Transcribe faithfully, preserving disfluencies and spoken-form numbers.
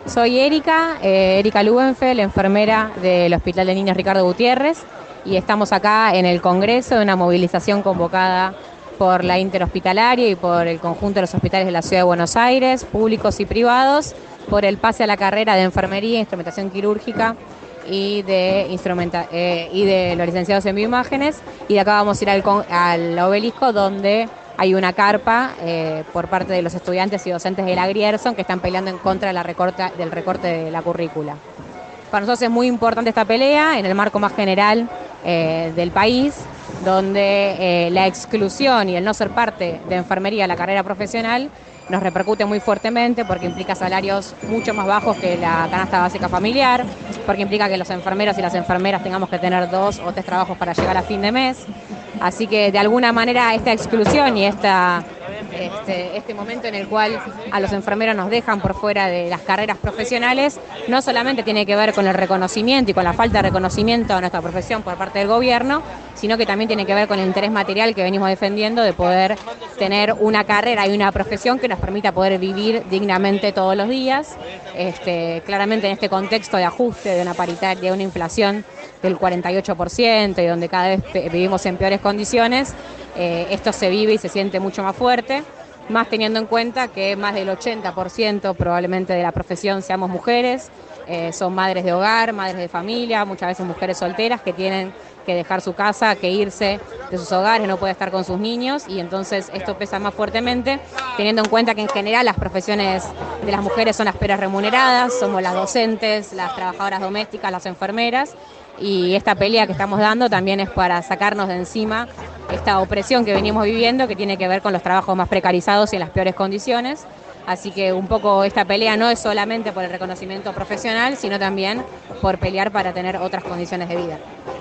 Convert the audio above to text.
Soy Erika, eh, Erika Lubenfeld, enfermera del Hospital de Niños Ricardo Gutiérrez, y estamos acá en el Congreso de una movilización convocada por la Interhospitalaria y por el conjunto de los hospitales de la Ciudad de Buenos Aires, públicos y privados, por el pase a la carrera de Enfermería e Instrumentación Quirúrgica y de, instrumenta eh, y de los licenciados en bioimágenes. Y de acá vamos a ir al, al obelisco, donde hay una carpa eh, por parte de los estudiantes y docentes de la Grierson que están peleando en contra de la recorta, del recorte de la currícula. Para nosotros es muy importante esta pelea en el marco más general eh, del país, donde eh, la exclusión y el no ser parte de enfermería, la carrera profesional, nos repercute muy fuertemente porque implica salarios mucho más bajos que la canasta básica familiar, porque implica que los enfermeros y las enfermeras tengamos que tener dos o tres trabajos para llegar a fin de mes. Así que de alguna manera esta exclusión y esta, este, este momento en el cual a los enfermeros nos dejan por fuera de las carreras profesionales, no solamente tiene que ver con el reconocimiento y con la falta de reconocimiento a nuestra profesión por parte del gobierno, sino que también tiene que ver con el interés material que venimos defendiendo de poder tener una carrera y una profesión que nos permita poder vivir dignamente todos los días. Este, claramente en este contexto de ajuste, de una paritaria, de una inflación del cuarenta y ocho por ciento y donde cada vez vivimos en peores condiciones, eh, esto se vive y se siente mucho más fuerte, más teniendo en cuenta que más del ochenta por ciento probablemente de la profesión seamos mujeres, eh, son madres de hogar, madres de familia, muchas veces mujeres solteras que tienen que dejar su casa, que irse de sus hogares, no puede estar con sus niños, y entonces esto pesa más fuertemente, teniendo en cuenta que en general las profesiones de las mujeres son las peores remuneradas, somos las docentes, las trabajadoras domésticas, las enfermeras, y esta pelea que estamos dando también es para sacarnos de encima esta opresión que venimos viviendo, que tiene que ver con los trabajos más precarizados y en las peores condiciones. Así que un poco esta pelea no es solamente por el reconocimiento profesional, sino también por pelear para tener otras condiciones de vida.